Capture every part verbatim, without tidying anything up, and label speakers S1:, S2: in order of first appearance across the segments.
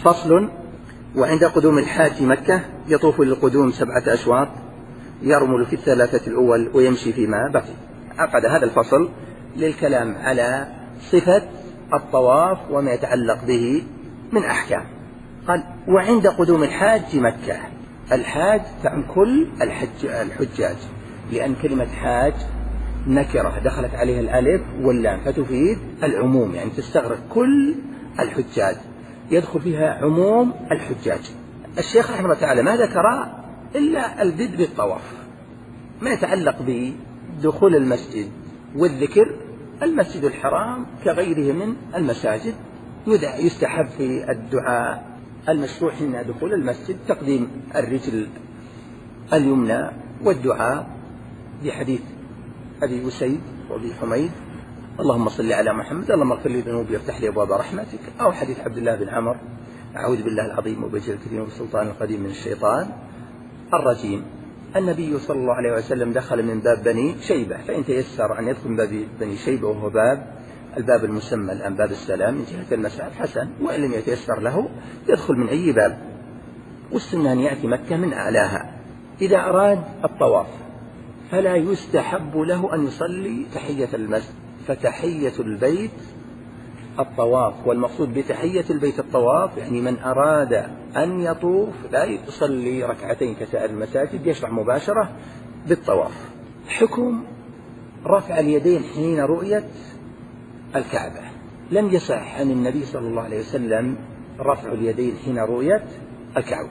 S1: فصل. وعند قدوم الحاج مكة يطوف للقدوم سبعة أشواط، يرمل في الثلاثة الأول ويمشي فيما بقي. عقد هذا الفصل للكلام على صفة الطواف وما يتعلق به من أحكام. قال: وعند قدوم الحاج مكة. الحاج تعم كل الحج الحجاج، لأن كلمة حاج نكرة دخلت عليها الألف واللام فتفيد العموم، يعني تستغرق كل الحجاج، يدخل فيها عموم الحجاج. الشيخ رحمه الله تعالى ما ذكر إلا البدء بالطواف، ما يتعلق بدخول المسجد والذكر. المسجد الحرام كغيره من المساجد يستحب في الدعاء المشروع حين دخول المسجد تقديم الرجل اليمنى والدعاء بحديث أبي أسيد وأبي حميد: اللهم صل على محمد، اللهم اغفر لي ذنوبي وافتح لي أبواب رحمتك. أو حديث عبد الله بن عمر: أعوذ بالله العظيم وبوجهه الكريم وبسلطان القديم من الشيطان الرجيم. النبي صلى الله عليه وسلم دخل من باب بني شيبة، فإن تيسر أن يدخل من باب بني شيبة وهو باب الباب المسمى الآن باب السلام من جهة المسعى حسن، وإن لم يتيسر له يدخل من أي باب. والسنة أن يأتي مكة من أعلاها. إذا أراد الطواف فلا يستحب له أن يصلي تحية المسجد، فتحية البيت الطواف، والمقصود بتحية البيت الطواف، يعني من أراد أن يطوف لا يصلي ركعتين كسائر المساجد، يشرع مباشرة بالطواف. حكم رفع اليدين حين رؤية الكعبة: لم يصح عن النبي صلى الله عليه وسلم رفع اليدين حين رؤية الكعبة،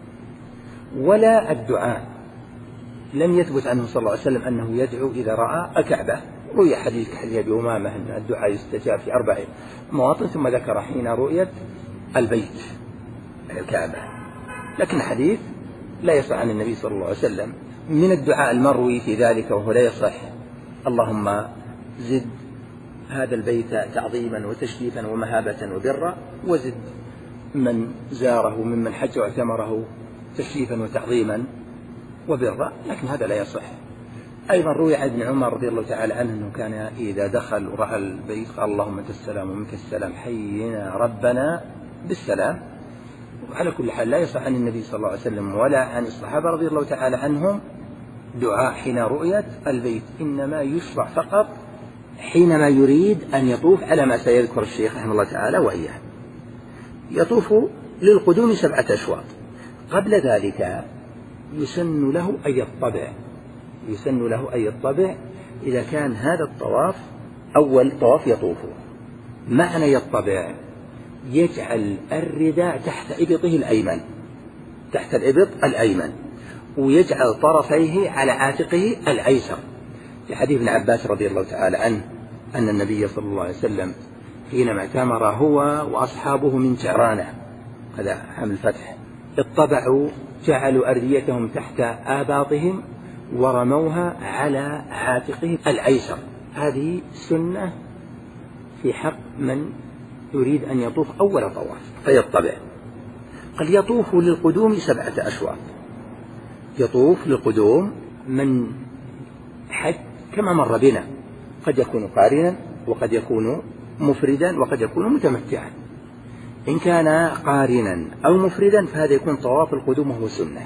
S1: ولا الدعاء، لم يثبت عنه صلى الله عليه وسلم أنه يدعو إذا رأى الكعبة. روي حديث حديث أبي أمامة أن الدعاء يستجاب في أربع مواطن، ثم ذكر حين رؤية البيت الكعبة، لكن حديث لا يصح عن النبي صلى الله عليه وسلم. من الدعاء المروي في ذلك وهو لا يصح: اللهم زد هذا البيت تعظيما وتشريفا ومهابة وبرا، وزد من زاره ممن حج واعتمره تشريفا وتعظيما وبرا، لكن هذا لا يصح. أيضا روي عن ابن عمر رضي الله تعالى عنه أنه كان إذا دخل ورأى البيت قال: اللهم أنت السلام ومنك السلام حينا ربنا بالسلام. وعلى كل حال لا يصح عن النبي صلى الله عليه وسلم ولا عن الصحابة رضي الله تعالى عنهم دعاء حين رؤية البيت، إنما يشرع فقط حينما يريد أن يطوف، على ما سيذكر الشيخ رحمه الله تعالى وإياه. يطوف للقدوم سبعة أشواط. قبل ذلك يسن له أن يطبع، يسن له أن يطبع إذا كان هذا الطواف أول طواف يطوفه. معنى يطبع: يجعل الرداء تحت إبطه الأيمن، تحت الإبط الأيمن، ويجعل طرفيه على عاتقه الأيسر، في حديث ابن عباس رضي الله تعالى عنه أن النبي صلى الله عليه وسلم حينما اعتمر هو وأصحابه من جعرانة، هذا عام الفتح، اطبعوا جعلوا أرديتهم تحت آباطهم ورموها على عاتقه الأيسر. هذه سنة في حق من يريد أن يطوف أول طواف فيطبع. قد يطوف للقدوم سبعة أشواط. يطوف للقدوم من حج كما مر بنا، قد يكون قارنا وقد يكون مفردا وقد يكون متمتعا. إن كان قارنا أو مفردا فهذا يكون طواف القدوم وهو سنة،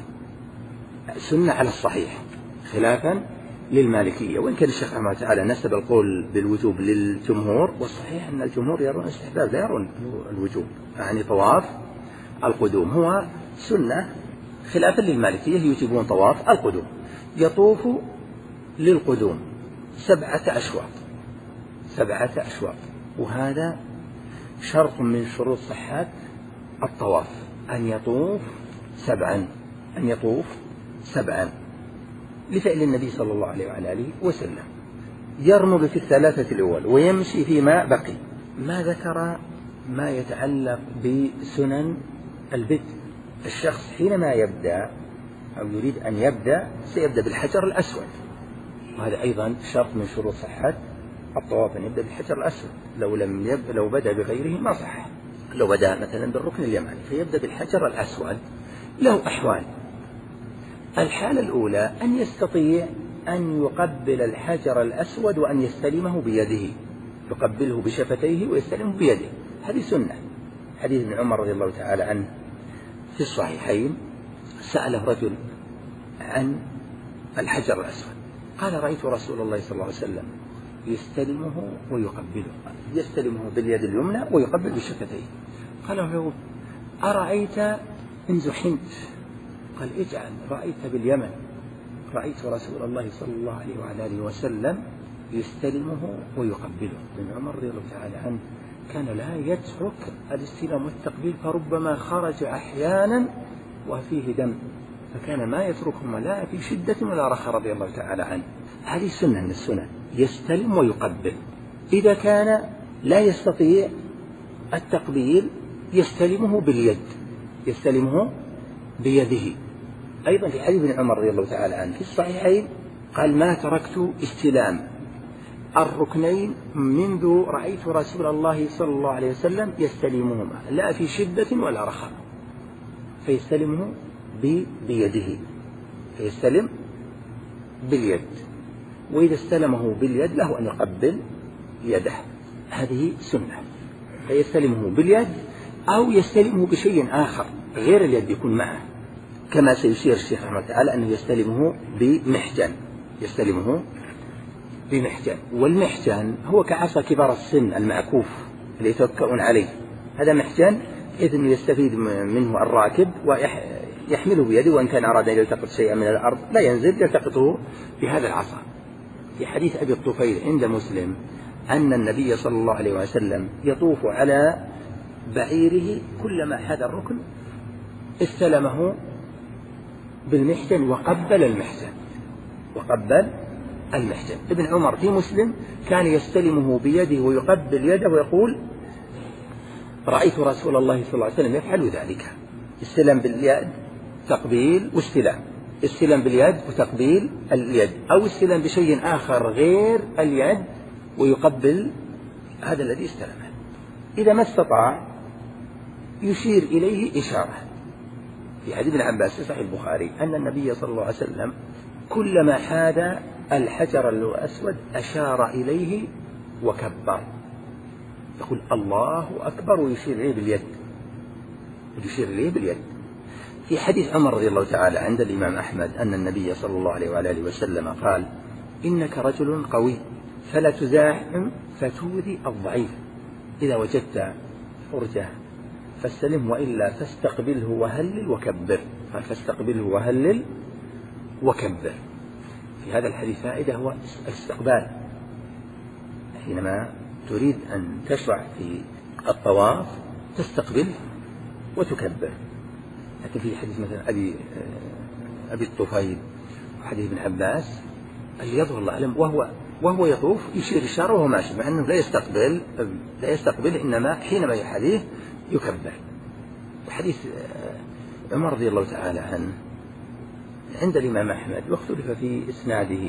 S1: سنة على الصحيح خلافا للمالكية، وإن كان الشيخ رحمه الله تعالى نسب القول بالوجوب للجمهور، والصحيح أن الجمهور يرون استحباب لا يرون الوجوب، يعني طواف القدوم هو سنة خلافا للمالكية يجيبون طواف القدوم. يطوف للقدوم سبعة أشواط، سبعة أشواط، وهذا شرط من شروط صحة الطواف، أن يطوف سبعا، أن يطوف سبعا لفعل النبي صلى الله عليه وعلى آله وسلم. يرمل في الثلاثة الأول ويمشي فيما بقي. ما ذكر ما يتعلق بسنن البدء. الشخص حينما يبدأ أو يريد أن يبدأ سيبدأ بالحجر الأسود، وهذا أيضا شرط من شروط صحة الطواف، أن يبدأ بالحجر الأسود. لو لم يبدأ لو بدأ بغيره ما صح. لو بدأ مثلا بالركن اليماني فيبدأ بالحجر الأسود. له أحوال. الحالة الأولى أن يستطيع أن يقبل الحجر الأسود وأن يستلمه بيده، يقبله بشفتيه ويستلمه بيده، هذه سنة حديث ابن عمر رضي الله تعالى عنه في الصحيحين، سأله رجل عن الحجر الأسود، قال: رأيت رسول الله صلى الله عليه وسلم يستلمه ويقبله، يستلمه باليد اليمنى ويقبل بالشفتين. قال له: أرأيت إن زحمت؟ قال: اجعل رأيت باليمن، رأيت رسول الله صلى الله عليه وعلى آله وسلم يستلمه ويقبله. ابن عمر رضي الله تعالى عنه كان لا يترك الاستلام والتقبيل، فربما خرج أحيانا وفيه دم، فكان ما يتركهما لا في شدة ولا رخاء رضي الله تعالى عنه. هذه سنة من السنن، يستلم ويقبل. إذا كان لا يستطيع التقبيل يستلمه باليد، يستلمه بيده. أيضا في حديث ابن عمر رضي الله تعالى عنه في الصحيحين قال: ما تركت استلام الركنين منذ رأيت رسول الله صلى الله عليه وسلم يستلمهما لا في شدة ولا رخاء، فيستلمه بيده، فيستلم باليد، وإذا استلمه باليد له أن يقبل يده. هذه سنة، فيستلمه باليد أو يستلمه بشيء آخر غير اليد يكون معه، كما سيشير الشيخ رحمه الله تعالى أنه يستلمه بمحجن، يستلمه بمحجن. والمحجن هو كعصا كبار السن المعكوف اللي يتوكئون عليه، هذا محجن إذن يستفيد منه الراكب ويحمله بيده، وإن كان أراد أن يلتقط شيئا من الأرض لا ينزل، يلتقطه بهذا العصا. في حديث أبي الطفيل عند مسلم أن النبي صلى الله عليه وسلم يطوف على بعيره كلما حدا الركن استلمه بالمحجن وقبل المحجن، وقبل المحجن. ابن عمر في مسلم كان يستلمه بيده ويقبل يده ويقول: رأيت رسول الله صلى الله عليه وسلم يفعل ذلك. استلم باليد تقبيل واستلام، استلم باليد وتقبيل اليد، أو استلم بشيء آخر غير اليد ويقبل هذا الذي استلمه. إذا ما استطاع يشير إليه إشارة. في حديث ابن عباس في صحيح البخاري أن النبي صلى الله عليه وسلم كلما حاد الحجر الأسود أشار إليه وكبر، يقول: الله أكبر، ويشير إليه باليد، ويشير إليه باليد. في حديث عمر رضي الله تعالى عند الإمام أحمد أن النبي صلى الله عليه وآله وسلم قال: إنك رجل قوي فلا تزاحم فتؤذي الضعيف، إذا وجدت فرجة فاستلم، وإلا فاستقبله وهلل وكبر. قال: فاستقبله وهلل وكبر. في هذا الحديث فائدة، هو الاستقبال حينما تريد أن تشرع في الطواف تستقبل وتكبر. لكن في حديث مثلا أبي أبي الطفيل وحديث ابن عباس اللي يظهر الله أعلم وهو وهو يطوف يشير إشارة وهو ماشي، مع أنه لا يستقبل لا يستقبل إنما حينما يحديه يكبر. حديث عمر رضي الله تعالى عنه عند الإمام أحمد واختلف في إسناده،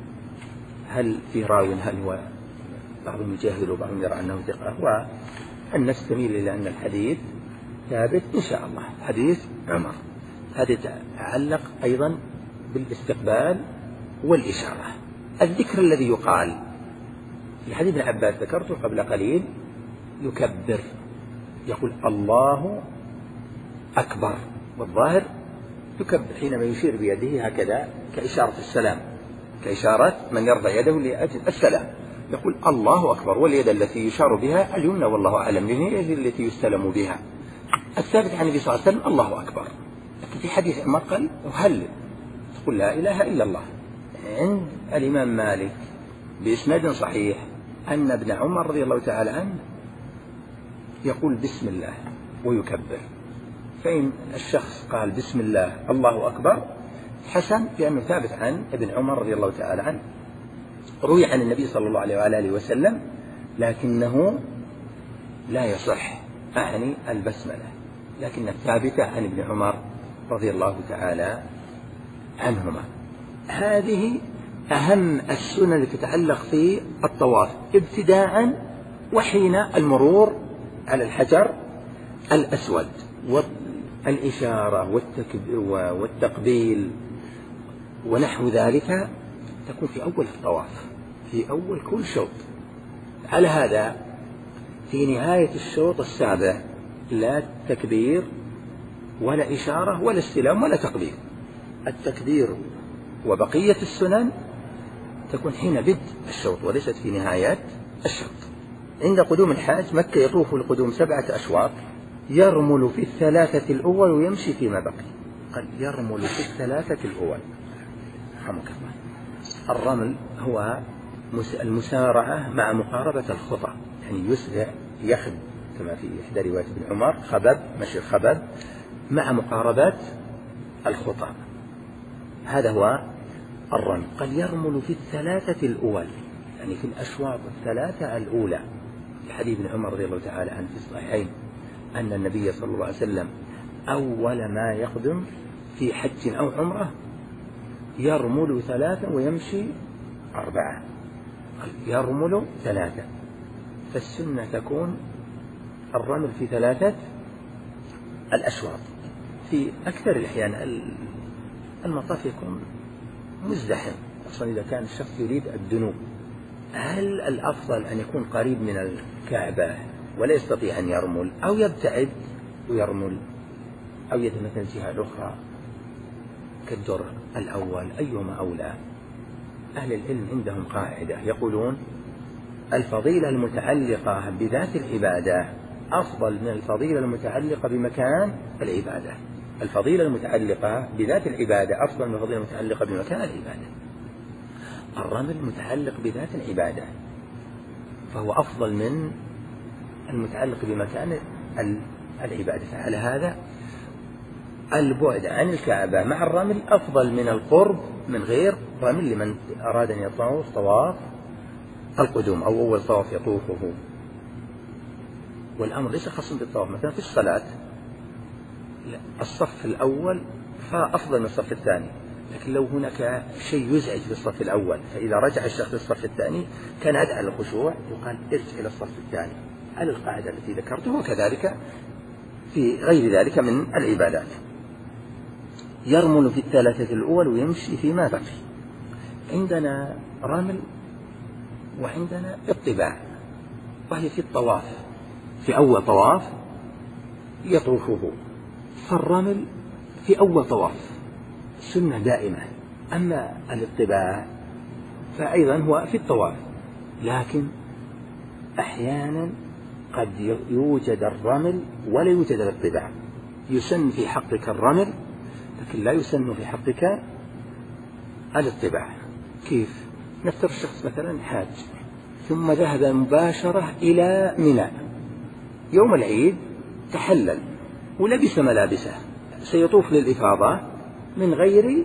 S1: هل في راو هل هو بعضهم يجاهل وبعضهم يرى أنه ثقة، والنفس تميل إلى أن الحديث ثابت إن شاء الله. حديث عمر هذا يتعلق أيضا بالاستقبال والإشارة. الذكر الذي يقال في حديث ابن عباس ذكرته قبل قليل، يكبر، يقول: الله أكبر، والظاهر يكبر حينما يشير بيده هكذا كإشارة السلام، كإشارة من يرفع يده لأجل السلام، يقول: الله أكبر. واليد التي يشار بها اليمنى والله أعلم، هي اليد التي يستلم بها. الثابت عن النبي صلى الله عليه وسلم الله أكبر. لكن في حديث عمر قال: هل تقول لا إله إلا الله. عند الإمام مالك بإسناد صحيح أن ابن عمر رضي الله تعالى عنه يقول بسم الله ويكبر. فإن الشخص قال بسم الله الله أكبر حسن، لأنه ثابت عن ابن عمر رضي الله تعالى عنه، روي عن النبي صلى الله عليه وآله وسلم، لكنه لا يصح أعني البسملة، لكن الثابتة عن ابن عمر رضي الله تعالى عنهما. هذه أهم السنن التي تتعلق في الطواف ابتداء وحين المرور على الحجر الأسود، والإشارة والتقبيل ونحو ذلك تكون في أول الطواف، في أول كل شوط. على هذا في نهاية الشوط السابع لا تكبير ولا إشارة ولا استلام ولا تقبيل. التكبير وبقية السنن تكون حين بدء الشوط وليست في نهايات الشوط. عند قدوم الحاج مكة يطوف القدوم سبعة أشواط، يرمل في الثلاثة الأول ويمشي فيما بقي. قال يرمل في الثلاثة الأول. رحمك الله. الرمل هو المسارعة مع مقاربة الخطى، يعني يسرع يخب كما في إحدى روايات ابن عمر خبب، مشي الخبب مع مقاربات الخطى، هذا هو الرمل. قال يرمل في الثلاثة الأول، يعني في الأشواط الثلاثة الأولى. في حديث ابن عمر رضي الله تعالى عنه في الصحيحين أن النبي صلى الله عليه وسلم أول ما يقدم في حج أو عمرة يرمل ثلاثة ويمشي أربعة. قال يرمل ثلاثة، فالسنة تكون الرمل في ثلاثة الأشواط. في أكثر الأحيان المطاف يكون مزدحم، أصلا إذا كان الشخص يريد الدنو، هل الأفضل أن يكون قريب من الكعبة ولا يستطيع أن يرمل، أو يبتعد ويرمل، أو يذهب مثلا جهة أخرى كالدر الأول؟ أيهما أولى؟ أهل العلم عندهم قاعدة يقولون الفضيلة المتعلقة بذات العبادة أفضل من الفضيلة المتعلقة بمكان العبادة. الفضيلة المتعلقة بذات العبادة أفضل من الفضيلة المتعلقة بمكان العبادة. الرمل متعلق بذات العبادة فهو أفضل من المتعلق بمكان العبادة، فعلى هذا البعد عن الكعبة مع الرمل أفضل من القرب من غير رمل لمن أراد أن يطوف طواف القدوم أو أول طواف يطوفه. والأمر ليس خاصا بالطواف، مثلا في الصلاة الصف الأول فأفضل من الصف الثاني، لكن لو هناك شيء يزعج في الصف الأول فإذا رجع الشخص للصف الثاني كان أدعى للخشوع يقال ارجع إلى الصف الثاني، على القاعدة التي ذكرتها، وكذلك في غير ذلك من العبادات. يرمل في الثلاثة الأول ويمشي فيما بقي. عندنا رمل وعندنا اطباع، وهي في الطواف، في أول طواف يطوفه، فالرمل في أول طواف سنة دائمة. أما الاطباع فأيضا هو في الطواف، لكن أحيانا قد يوجد الرمل ولا يوجد الاطباع. يسن في حقك الرمل لكن لا يسن في حقك الاطباع. كيف؟ نفترض الشخص مثلا حاج ثم ذهب مباشرة إلى منى يوم العيد، تحلل ولبس ملابسه، سيطوف للإفاضة من غير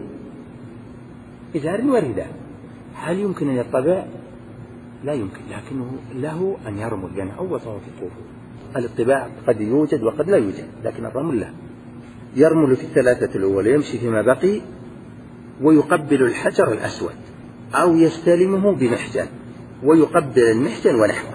S1: إزار ورداء، هل يمكن أن يطبع؟ لا يمكن، لكنه له أن يرمل، لأن يعني أول طواف يطوفه. الاطباع قد يوجد وقد لا يوجد، لكن الرمل له. يرمل في الثلاثة الأول يمشي فيما بقي، ويقبل الحجر الأسود أو يستلمه بمحجن، ويقبل المحجن ونحوه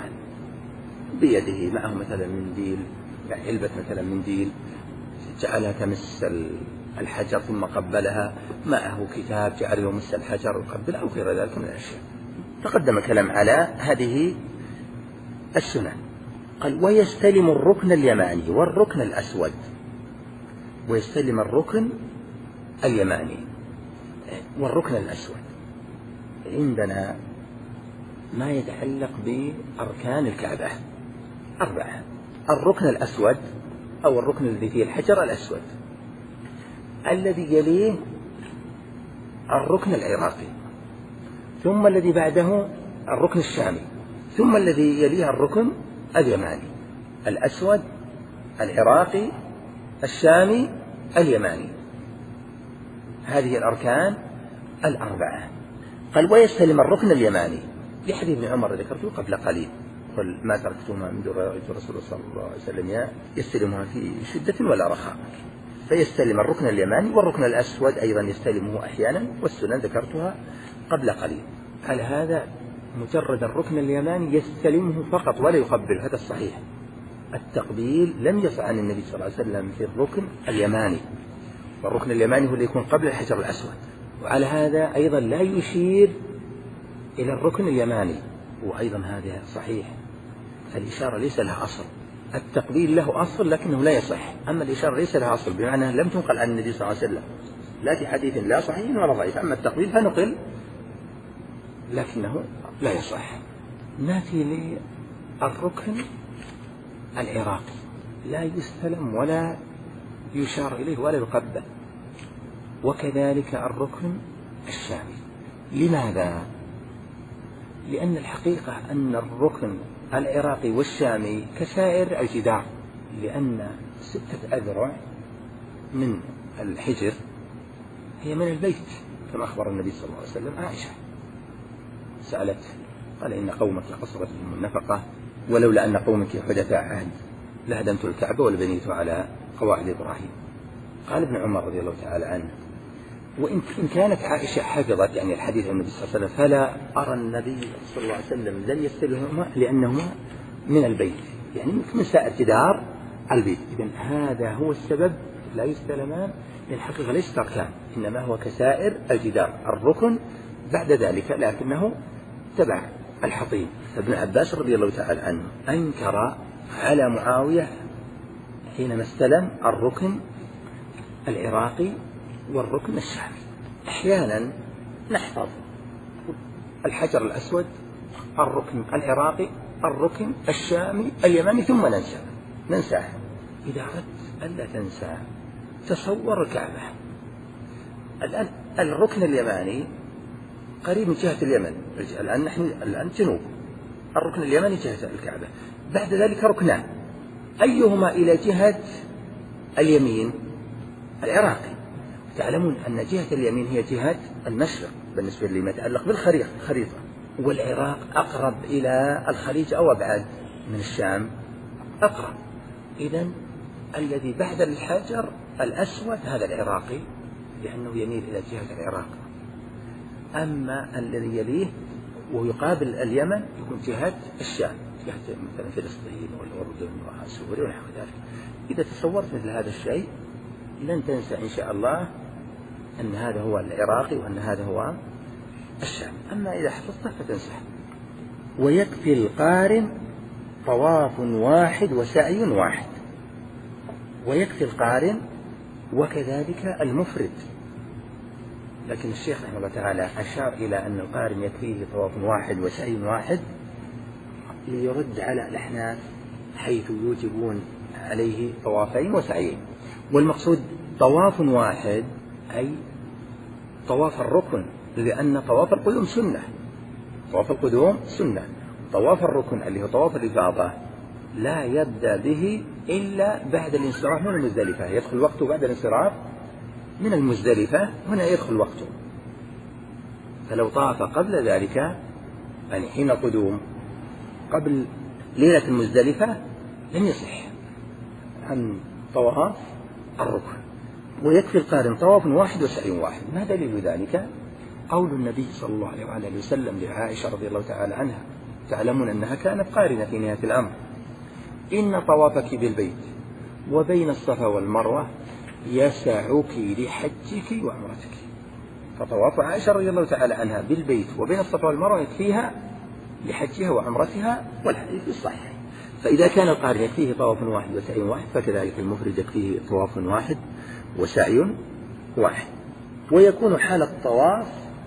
S1: بيده، معه مثلا منديل، يعني علبة مثلا منديل جعلها تمس الحجر ثم قبلها، معه كتاب جعله يمس الحجر ويقبل، أو غير ذلك من الأشياء. تقدم كلام على هذه السنن. قال ويستلم الركن اليماني والركن الأسود. ويستلم الركن اليماني والركن الأسود. عندنا ما يتعلق بأركان الكعبة أربعة: الركن الأسود أو الركن الذي فيه الحجر الأسود، الذي يليه الركن العراقي، ثم الذي بعده الركن الشامي، ثم الذي يليه الركن اليماني. الأسود، العراقي، الشامي، اليماني، هذه الأركان الأربعة. قال ويستلم الركن اليماني لحديث ابن عمر ذكرته قبل قليل، قل ما تركتما من رأيت الرسول صلى الله عليه وسلم يستلمها في شدة ولا رخاء. فيستلم الركن اليماني، والركن الأسود أيضا يستلمه أحيانا، والسنن ذكرتها قبل قليل. على هذا مجرد الركن اليماني يستلمه فقط ولا يقبل، هذا الصحيح. التقبيل لم يصح عن النبي صلى الله عليه وسلم في الركن اليماني، والركن اليماني هو اللي يكون قبل الحجر الأسود. وعلى هذا أيضا لا يشير إلى الركن اليماني، وأيضا هذا صحيح، الإشارة ليس لها أصل، التقبيل له أصل لكنه لا يصح، أما الإشارة ليس لها أصل، بمعنى لم تنقل عن النبي صلى الله عليه وسلم لا في حديث لا صحيح ولا ضعيف. أما التقبيل فنقل لكنه لا يصح. نأتي للركن العراقي، لا يستلم ولا يشار إليه ولا يقبل، وكذلك الركن الشامي. لماذا؟ لأن الحقيقة أن الركن العراقي والشامي كسائر الجدار، لأن ستة أذرع من الحجر هي من البيت، كما أخبر النبي صلى الله عليه وسلم عائشة سألت قال إن قومك قصرت بهم النفقة ولولا أن قومك حدثاء عهد لهدمت الكعبة ولبنيت على قواعد إبراهيم. قال ابن عمر رضي الله تعالى عنه وإن كانت عائشة حفظت يعني الحديث عن النبي صلى الله عليه وسلم فلا أرى النبي صلى الله عليه وسلم لن يستلهما لأنهما من البيت، يعني من سائر جدار البيت. إذن هذا هو السبب لا يستلمان، لأن الحقيقة ليس أركان إنما هو كسائر الجدار، الركن بعد ذلك لكنه تبع الحطيم. فابن عباس رضي الله تعالى عنه أنكر على معاوية حينما استلم الركن العراقي والركن الشامي. أحيانا نحفظ الحجر الأسود، الركن العراقي، الركن الشامي، اليماني، ثم ننسى ننساه. إذا أردت ألا تنسى تصور الكعبة. الآن الركن اليماني قريب من جهة اليمن، الآن نحن الآن جنوب، الركن اليماني جهة الكعبة. بعد ذلك ركنان، أيهما إلى جهة اليمين؟ العراقي. تعلمون أن جهة اليمين هي جهة المشرق بالنسبة لما يتعلق بالخريطة، والعراق أقرب إلى الخليج أو أبعد من الشام؟ أقرب. إذن الذي بعد الحجر الأسود هذا العراقي لأنه يميل إلى جهة العراق، أما الذي يليه ويقابل اليمن يكون جهة الشام، جهة مثلا فلسطين والأردن وسوريا ونحو ذلك. إذا تصورت مثل هذا الشيء لن تنسى إن شاء الله أن هذا هو العراقي وأن هذا هو الشام. أما إذا حفظته فتنسى. ويكفي القارن طواف واحد وسعي واحد، ويكفي القارن وكذلك المفرد. لكن الشيخ رحمه الله تعالى أشار إلى أن القارن يكفيه طواف واحد وسعي واحد ليرد على الأحناف حيث يوجبون عليه طوافين وسعيين. والمقصود طواف واحد أي طواف الركن، لأن طواف القدوم سنة، طواف القدوم سنة. طواف الركن اللي هو طواف الإفاضة لا يبدأ به إلا بعد الانصراف من المزدلفة، يدخل وقته بعد الانصراف من المزدلفة، هنا يدخل وقته. فلو طاف قبل ذلك يعني حين القدوم قبل ليلة المزدلفة لم يصح عن طواف الركن. ويكفي القارن طواف واحد وسعي واحد. ما دليل ذلك؟ قول النبي صلى الله عليه وآله وسلم لعائشة رضي الله تعالى عنها، تعلمون أنها كانت قارنة في نهاية الأمر، إن طوافك بالبيت وبين الصفا والمروة يسعك لحجك وعمرتك. فطواف عائشة رضي الله تعالى عنها بالبيت وبين الصفا والمروة يكفيها لحجها وعمرتها، والحديث الصحيح. فإذا كان القارن يكفيه طواف واحد وسعي واحد فكذلك المفرد يكفيه طواف واحد وسعي واحد. ويكون حال الطواف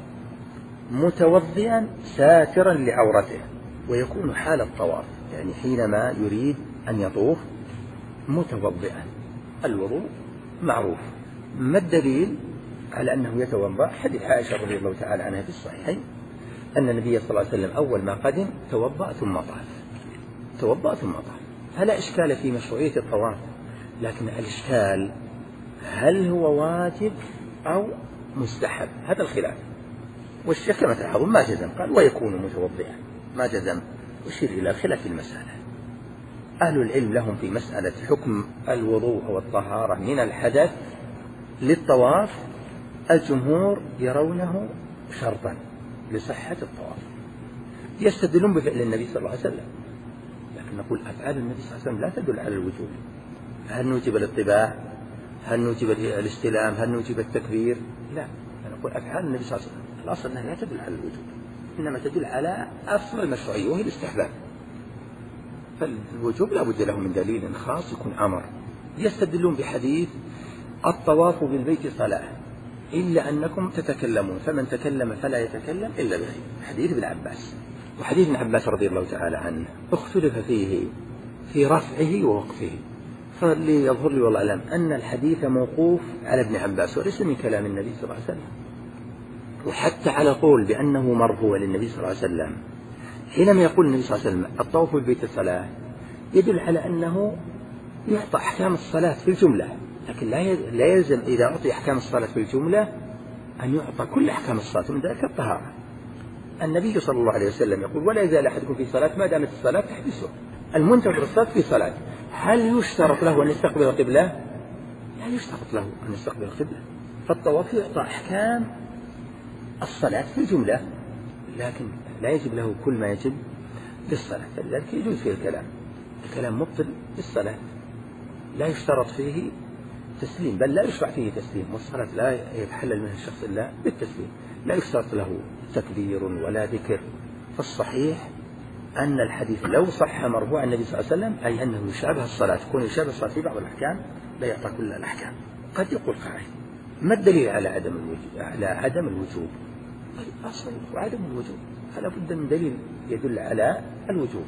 S1: متوضئا ساترا لعورته. ويكون حال الطواف يعني حينما يريد أن يطوف متوضئا. الوضوء معروف. ما الدليل على أنه يتوضأ؟ حديث عائشة رضي الله تعالى عنها في الصحيحين أن النبي صلى الله عليه وسلم أول ما قدم توضأ ثم طاف، توضأ ثم طاف. فلا إشكال في مشروعية الطواف، لكن الإشكال هل هو واجب أو مستحب؟ هذا الخلاف. والشيخ كما تلاحظون ما جزم، قال ويكون متوضئا، ما جزم، يشير إلى خلاف المسألة. أهل العلم لهم في مسألة حكم الوضوء والطهارة من الحدث للطواف، الجمهور يرونه شرطا لصحة الطواف، يستدلون بفعل النبي صلى الله عليه وسلم. لكن نقول أفعال النبي صلى الله عليه وسلم لا تدل على الوجوب. هل نوجب الاطباع؟ هل نوجب الاستلام؟ هل نوجب التكبير؟ لا، نقول أفعال النبي صلى الله عليه وسلم الأصل أنها لا تدل على الوجوب، إنما تدل على أصل المشروعية وهي الاستحباب. فالوجوب لا بد له من دليل خاص يكون أمر. يستدلون بحديث الطواف بالبيت صلاة إلا أنكم تتكلمون فمن تكلم فلا يتكلم إلا بخير، حديث ابن عباس. وحديث ابن عباس رضي الله تعالى عنه اختلف فيه في رفعه ووقفه، فاللي يظهر لي والله أعلم أن الحديث موقوف على ابن عباس وليس من كلام النبي صلى الله عليه وسلم. وحتى على قول بأنه مرفوع للنبي صلى الله عليه وسلم حينما يقول النبي صلى الله عليه وسلم الطواف بالبيت الصلاة يدل على أنه يعطى أحكام الصلاة في الجملة، لكن لا يلزم إذا أعطي أحكام الصلاة في الجملة أن يعطى كل أحكام الصلاة، من ذلك الطهارة. النبي صلى الله عليه وسلم يقول ولا يزال أحدكم في صلاة ما دامت الصلاة تحبسه، المنتظر الصلاة في صلاة. هل يشترط له أن يستقبل القبلة؟ لا يشترط له أن يستقبل القبلة. فالطواف يعطى أحكام الصلاة في الجملة، لكن لا يجب له كل ما يجب للصلاة، فلذلك يجوز فيه الكلام. الكلام مبطل للصلاة، لا يشترط فيه تسليم، بل لا يشرع فيه تسليم، والصلاة لا يتحلل منها الشخص إلا بالتسليم، لا يشترط له تكبير ولا ذكر. فالصحيح أن الحديث لو صح مرفوع عن النبي صلى الله عليه وسلم أي أنه يشابه الصلاة، يكون يشابه الصلاة في بعض الأحكام لا يعطى كل الأحكام. قد يقول قائل ما الدليل على عدم الوجوب؟ على عدم الوجوب أصل وعدم الوجوب، فلا بد من دليل يدل على الوجوب.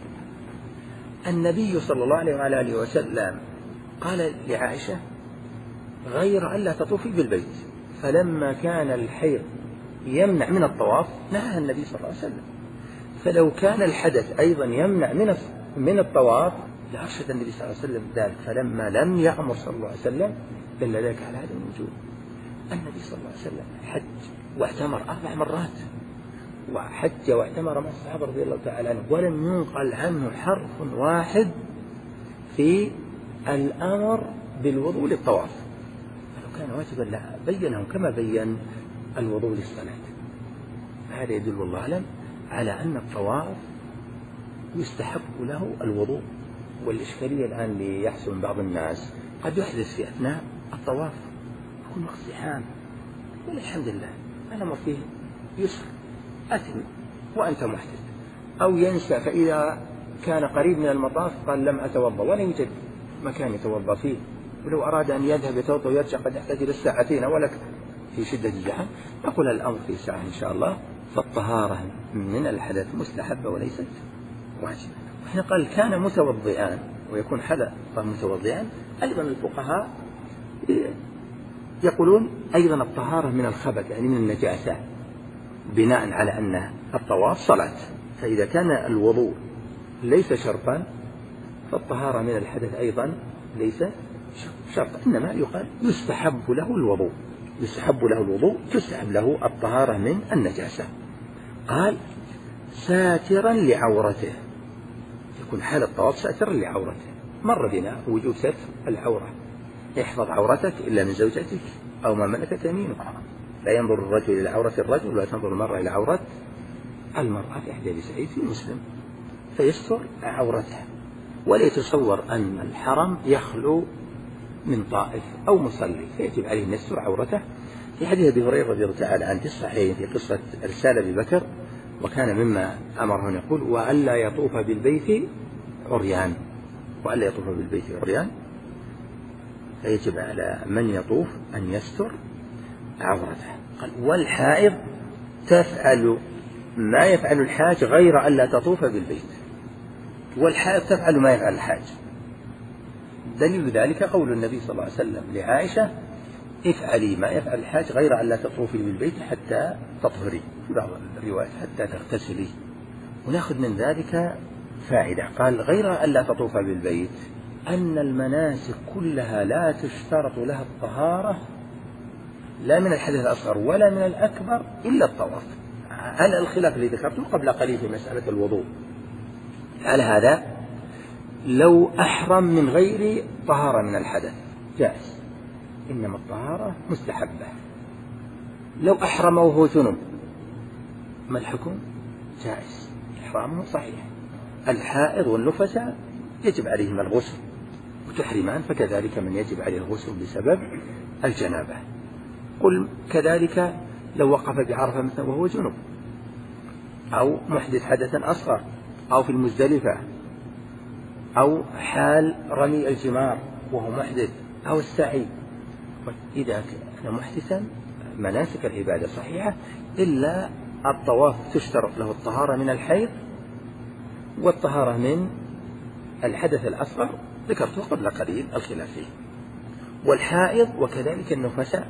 S1: النبي صلى الله عليه وعلى آله وسلم قال لعائشة غير ألا تطوفي بالبيت، فلما كان الحيض يمنع من الطواف نهى النبي صلى الله عليه وسلم. فلو كان الحدث أيضا يمنع من من الطواف لأرشد النبي صلى الله عليه وسلم ذلك، فلما لم يأمر صلى الله عليه وسلم دل ذلك على عدم الوجوب. النبي صلى الله عليه وسلم حج واعتمر أربع مرات، وحج واعتمر مع الصحابة رضي الله تعالى عنهم، ولم ينقل عنه حرف واحد في الأمر بالوضوء للطواف. فلو كان واجبا لا بينه كما بين الوضوء للصلاة. هذا يدل والله أعلم على أن الطواف يستحب له الوضوء. والإشكالية الآن اللي يحصل من بعض الناس قد يحدث في أثناء الطواف يكون اقتحام، والحمد لله الأمر فيه يسر، أتم وأنت محدث، أو ينسى فإذا كان قريب من المطاف قال لم أتوضأ ولا يوجد مكان يتوضأ فيه، ولو أراد أن يذهب يتوضأ ويرجع قد يحتاج إلى الساعتين ولك في شدة الزحام، نقول الأمر في ساعة إن شاء الله. فالطهارة من الحدث مستحبة وليست واجبة. وحين قال كان متوضئان ويكون حدث متوضئان، أيضا الفقهاء يقولون أيضا الطهارة من الخبث يعني من النجاسة، بناء على أن الطواف صلاة، فإذا كان الوضوء ليس شرطا فالطهارة من الحدث أيضا ليس شرطا، إنما يقال يستحب له الوضوء، يستحب له الوضوء تستحب له الطهارة من النجاسة. قال ساترا لعورته، يكون حال الطواف ساترا لعورته. مر بنا وجوب ستر العورة، احفظ عورتك إلا من زوجتك أو ما ملكت يمينك، لا ينظر الرجل إلى عورة الرجل ولا تنظر المرأة إلى عورة المرأة في حديث سعيد في مسلم، فيستر عورته. ولا يتصور أن الحرم يخلو من طائف أو مصلي فيجب عليه أن يستر عورته. في حديث أبي هريرة رضي الله تعالى عنه في الصحيح في قصة إرسال أبي بكر، وكان مما أمره أن يقول وألا يطوف بالبيت عريان، وألا يطوف بالبيت عريان، فيجب على من يطوف أن يستر عورته. قال والحائض تفعل ما يفعل الحاج غير ألا تطوف بالبيت، والحائض تفعل ما يفعل الحاج. دليل ذلك قول النبي صلى الله عليه وسلم لعائشة افعلي ما يفعل الحاج غير ألا تطوفي بالبيت حتى تطهري، في بعض الروايات حتى تغتسلي. ونأخذ من ذلك فائدة، قال غير ألا تطوف بالبيت أن المناسك كلها لا تشترط لها الطهارة لا من الحدث الأصغر ولا من الأكبر إلا الطواف، على الخلاف الذي ذكرته قبل قليل في مسألة الوضوء. على هذا لو أحرم من غير طهارة من الحدث جائز، إنما الطهارة مستحبة. لو أحرم وهو جنب ما الحكم؟ جائز، إحرامه صحيح. الحائض والنفساء يجب عليهما الغسل وتحرمان، فكذلك من يجب عليه الغسل بسبب الجنابة. قل كذلك لو وقف بعرفة مثلا وهو جنب، أو محدث حدثا أصغر، أو في المزدلفة، أو حال رمي الجمار وهو محدث أو السعي. إذا كان محدثا مناسك العبادة صحيحة، إلا الطواف تشترط له الطهارة من الحيض والطهارة من الحدث الأصغر، ذكرته قبل قليل الخلاف فيه. والحائض وكذلك النفساء،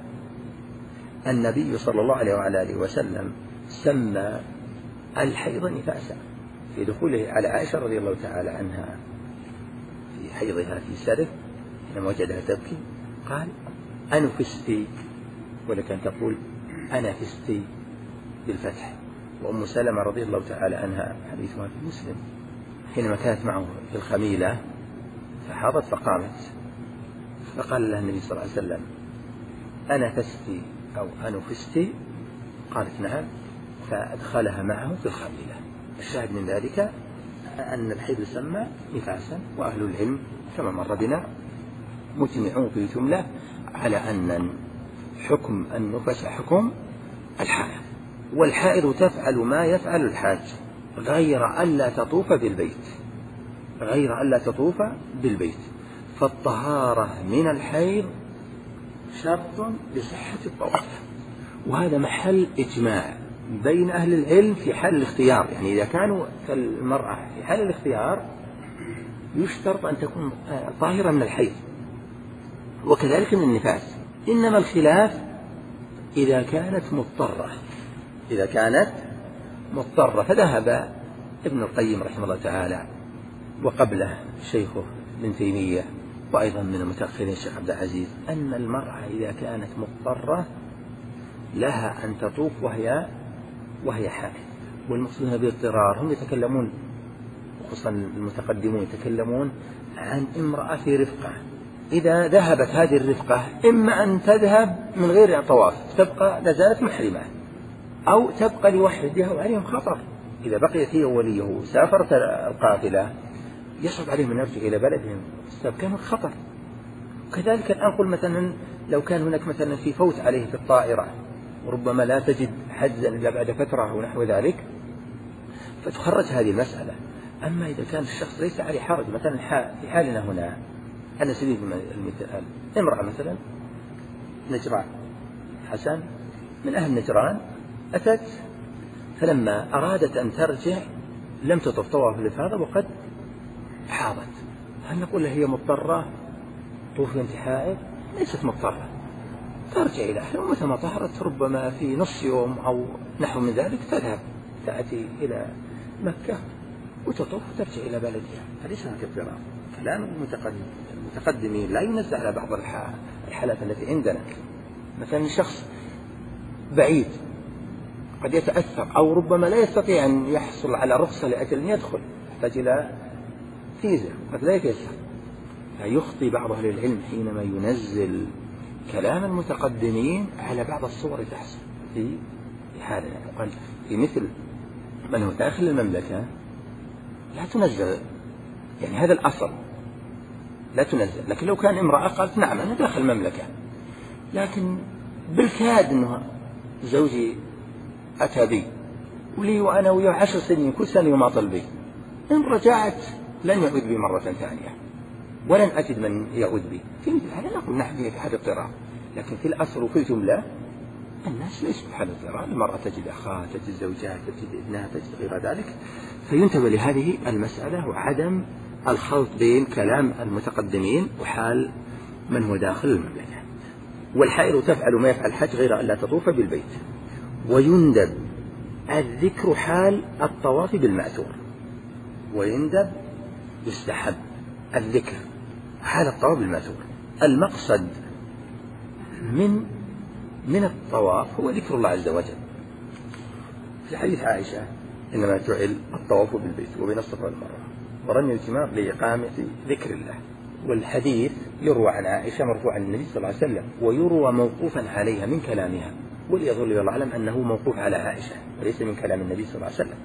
S1: النبي صلى الله عليه وعلى آله وسلم سمى الحيض نفاسا في دخوله على عائشة رضي الله تعالى عنها في حيضها في سرف لما وجدها تبكي قال أنفستي، ولكن تقول أنا فستي بالفتح. وأم سلمة رضي الله تعالى عنها حديثها في مسلم حينما كانت معه في الخميلة فحاضت فقامت فقال لها النبي صلى الله عليه وسلم أنا فستي أو أنفستي؟ قالت نعم، فأدخلها معه في الخميلة. الشاهد من ذلك أن الحيض يسمى نفاسا، وأهل العلم كما مر بنا مجمعون في جملة على أن حكم النفس حكم الحائض. والحائض تفعل ما يفعل الحاج غير ألا تطوف بالبيت، غير ألا تطوف بالبيت. فالطهارة من الحيض شرط لصحة الطواف، وهذا محل إجماع بين أهل العلم في حال الاختيار. يعني إذا كانوا المرأة في حال الاختيار يشترط أن تكون طاهرة من الحيض وكذلك من النفاس، إنما الخلاف إذا كانت مضطرة، إذا كانت مضطرة. فذهب ابن القيم رحمه الله تعالى وقبله شيخه ابن تيمية وأيضا من المتأخرين الشيخ عبد العزيز أن المرأة إذا كانت مضطرة لها أن تطوف وهي وهي حائض. والمقصود بالاضطرار هم يتكلمون خصوصا المتقدمون يتكلمون عن امرأة في رفقة، إذا ذهبت هذه الرفقة إما أن تذهب من غير طواف تبقى لازالت محرمة، أو تبقى لوحدها وعليهم خطر. إذا بقيت هي ووليه سافرت القافلة يصعب عليهم أن يرجع إلى بلدهم بسبب كان خطر. كذلك الآن قل مثلا لو كان هناك مثلا في فوت عليه في الطائرة وربما لا تجد حجزا إلا بعد فترة أو نحو ذلك فتخرج هذه المسألة. أما إذا كان الشخص ليس عليه حرج، مثلا في حالنا هنا على سبيل المثال امرأة مثلا نجران، حسن من أهل نجران أتت فلما أرادت أن ترجع لم تطف طواف الإفاضة وقد حاضت، هل نقول لها هي مضطرة طوف انت حائض؟ ليست مضطرة، ترجع إلى أهلها ومتى ما طهرت ربما في نص يوم أو نحو من ذلك تذهب تأتي إلى مكة وتطوف وترجع إلى بلدها. فليس هناك اضطرار. كلام المتقدمين لا ينزع على بعض الحالات التي عندنا، مثلا شخص بعيد قد يتأثر أو ربما لا يستطيع أن يحصل على رخصة لأجل أن يدخل، يحتاج إلى فيزا قد لا يتيسر. فيخطي بعض أهل العلم حينما ينزل كلام المتقدمين على بعض الصور تحصل في حالنا. قال في مثل من هو داخل المملكة لا تنزل، يعني هذا الأصل لا تنزل. لكن لو كان امرأة قالت نعم أنا داخل المملكة لكن بالكاد أنه زوجي أتى بي ولي وأنا وياه عشر سنين كل سنة يماطل بي، إن رجعت لن يعود بي مرة ثانية ولن أجد من يعود بي. في مثل هذا نقول نحن في حال اضطرار، لكن في الأصل وفي الجملة الناس ليسوا في حال اضطرار. المرأة تجد أخاها، تجد زوجها، تجد ابنها، تجد غير ذلك. فينتبه لهذه المسألة وعدم الخلط بين كلام المتقدمين وحال من هو داخل المملكة. والحائض تفعل ما يفعل الحج غير أن لا تطوف بالبيت. ويندب الذكر حال الطواف بالمأثور، ويندب يستحب الذكر حال الطواف بالمأثور. المقصد من من الطواف هو ذكر الله عز وجل. في حديث عائشة إنما جعل الطواف بالبيت وبين الصفا والمروة ورمي الجمار لإقامة ذكر الله. والحديث يروى عن عائشة مرفوعا عن النبي صلى الله عليه وسلم ويروى موقوفا عليها من كلامها، وليظل الله أعلم أنه موقوف على عائشة وليس من كلام النبي صلى الله عليه وسلم.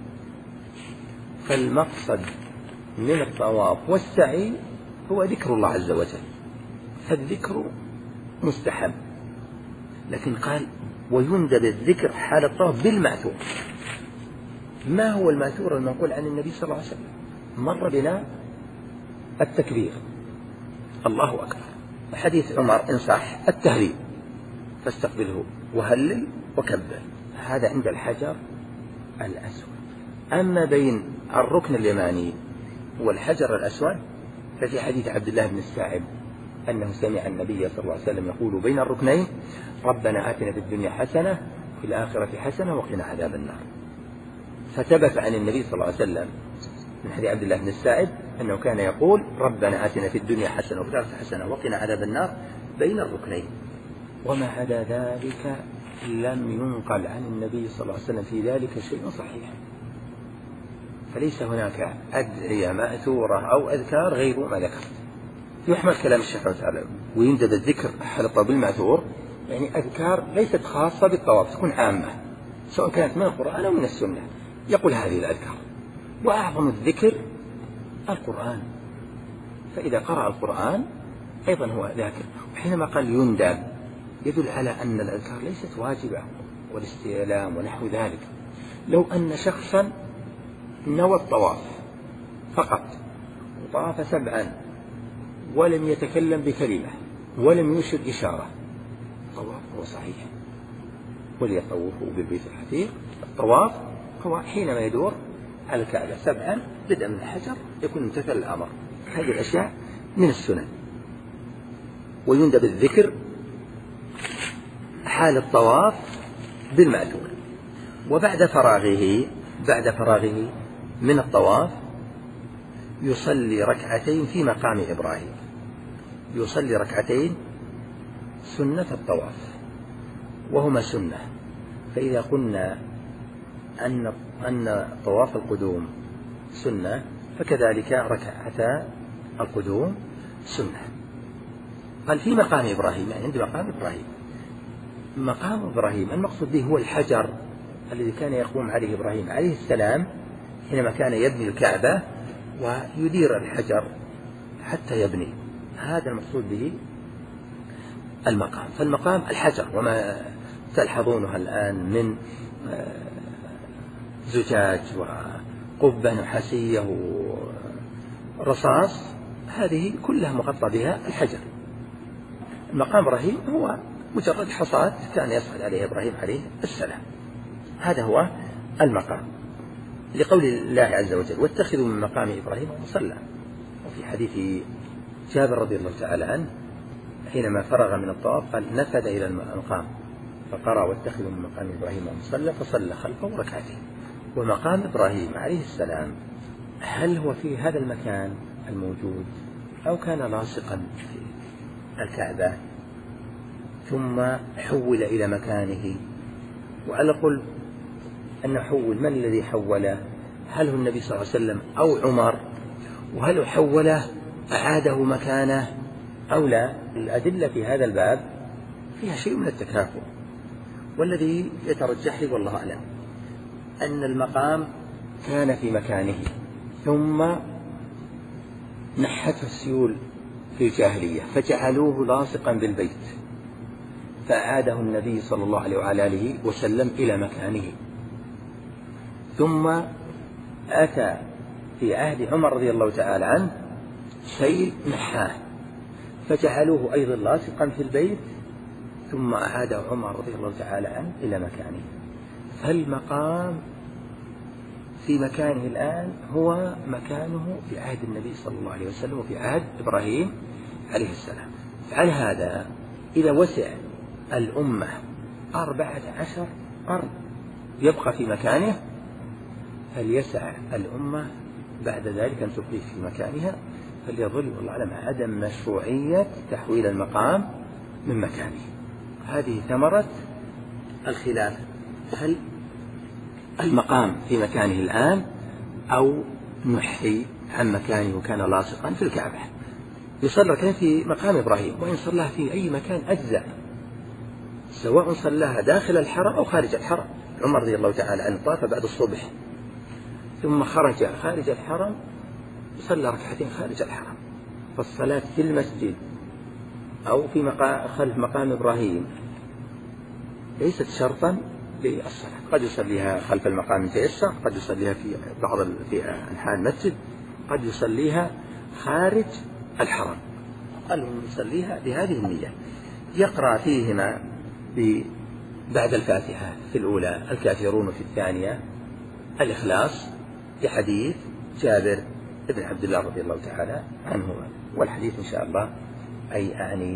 S1: فالمقصد من الطواف والسعي هو ذكر الله عز وجل، فالذكر مستحب. لكن قال ويندب الذكر حال الطواف بالمأثور. ما هو المأثور المنقول عن النبي صلى الله عليه وسلم؟ مر بنا التكبير الله أكبر. حديث عمر إن صح التهليل فاستقبله وهلل وكبر، هذا عند الحجر الأسود. أما بين الركن اليماني والحجر الأسود ففي حديث عبد الله بن السائب أنه سمع النبي صلى الله عليه وسلم يقول بين الركنين ربنا آتنا في الدنيا حسنة وفي الآخرة حسنة وقنا عذاب النار. فثبت عن النبي صلى الله عليه وسلم من حديث عبد الله بن السائب أنه كان يقول ربنا آتنا في الدنيا حسنة وفي الآخرة حسنة وقنا عذاب النار بين الركنين. وما عدا ذلك لم ينقل عن النبي صلى الله عليه وسلم في ذلك شيء صحيح، فليس هناك أدعية مأثورة أو أذكار غير ما ذكرت. يحمل كلام الشيخ تعالى ويندب الذكر حال الطواب المأثور، يعني أذكار ليست خاصة بالطواف، تكون عامة سواء كانت من القرآن أو من السنة، يقول هذه الأذكار. وأعظم الذكر القرآن، فإذا قرأ القرآن أيضا هو ذاكر. وحينما قال يندب يدل على أن الأذكار ليست واجبة والاستعلام ونحو ذلك. لو أن شخصا نوى الطواف فقط وطاف سبعا ولم يتكلم بكلمة ولم يشر إشارة، الطواف هو صحيح. وليطوفوا بالبيت العتيق، الطواف هو حينما يدور على الكعبة سبعا بدءا من الحجر يكون امتثل الأمر. هذه الأشياء من السنن. ويندب الذكر حال الطواف بالمأثور. وبعد فراغه بعد فراغه من الطواف يصلي ركعتين في مقام إبراهيم، يصلي ركعتين سنة الطواف وهما سنة. فإذا قلنا أن أن طواف القدوم سنة فكذلك ركعتا القدوم سنة. قال في مقام إبراهيم، يعني عند مقام إبراهيم. مقام إبراهيم المقصود به هو الحجر الذي كان يقوم عليه إبراهيم عليه السلام حينما كان يبني الكعبة ويدير الحجر حتى يبني، هذا المقصود به المقام. فالمقام الحجر وما تلحظونها الآن من زجاج وقبة نحاسية ورصاص هذه كلها مغطى بها الحجر. المقام إبراهيم هو مجرد حصاة كان يصعد عليه إبراهيم عليه السلام، هذا هو المقام، لقول الله عز وجل واتخذوا من مقام إبراهيم مصلى. وفي حديث جابر رضي الله تعالى عنه حينما فرغ من الطواف قال نفذ إلى المقام فقرأ واتخذوا من مقام إبراهيم مصلى فصلى خلفه ركعتين. ومقام إبراهيم عليه السلام هل هو في هذا المكان الموجود أو كان لاصقا في الكعبة ثم حول إلى مكانه؟ وعلى قل أن حول، من الذي حوله؟ هل هو النبي صلى الله عليه وسلم أو عمر؟ وهل حوله أعاده مكانه أو لا؟ الأدلة في هذا الباب فيها شيء من التكافؤ، والذي يترجح لي والله أعلم أن المقام كان في مكانه ثم نحته السيول في الجاهلية فجعلوه لاصقا بالبيت فأعاده النبي صلى الله عليه وعلى آله وسلم إلى مكانه. ثم أتى في عهد عمر رضي الله تعالى عنه سيل نحاه فجعلوه أيضا لاصقا في البيت ثم أعاد عمر رضي الله تعالى عنه إلى مكانه. فالمقام في مكانه الآن هو مكانه في عهد النبي صلى الله عليه وسلم وفي عهد إبراهيم عليه السلام. على هذا إذا وسع الأمة أربعة عشر قرن يبقى في مكانه فليسع الأمة بعد ذلك أن تبقي في مكانها، فليظل والله أعلم عدم مشروعية تحويل المقام من مكانه. هذه ثمرة الخلاف، هل المقام في مكانه الآن أو نحي عن مكانه وكان لاصقا في الكعبة؟ يصلى كان في مقام إبراهيم، وإن صلى في أي مكان أجزاء سواء صلاها داخل الحرم أو خارج الحرم. عمر رضي الله تعالى عنه طاف بعد الصبح ثم خرج خارج الحرم صلى ركعتين خارج الحرم. فالصلاة في المسجد أو في مقام خلف مقام إبراهيم ليست شرطا للصلاة، قد يصليها خلف المقام تيسر، قد يصليها في بعض في أنحاء المسجد، قد يصليها خارج الحرم، قال يصليها بهذه النية، يقرأ فيهما بعد الفاتحة في الأولى الكافرون وفي الثانية الإخلاص، لحديث جابر بن عبد الله رضي الله تعالى عنهما. والحديث إن شاء الله أي أعني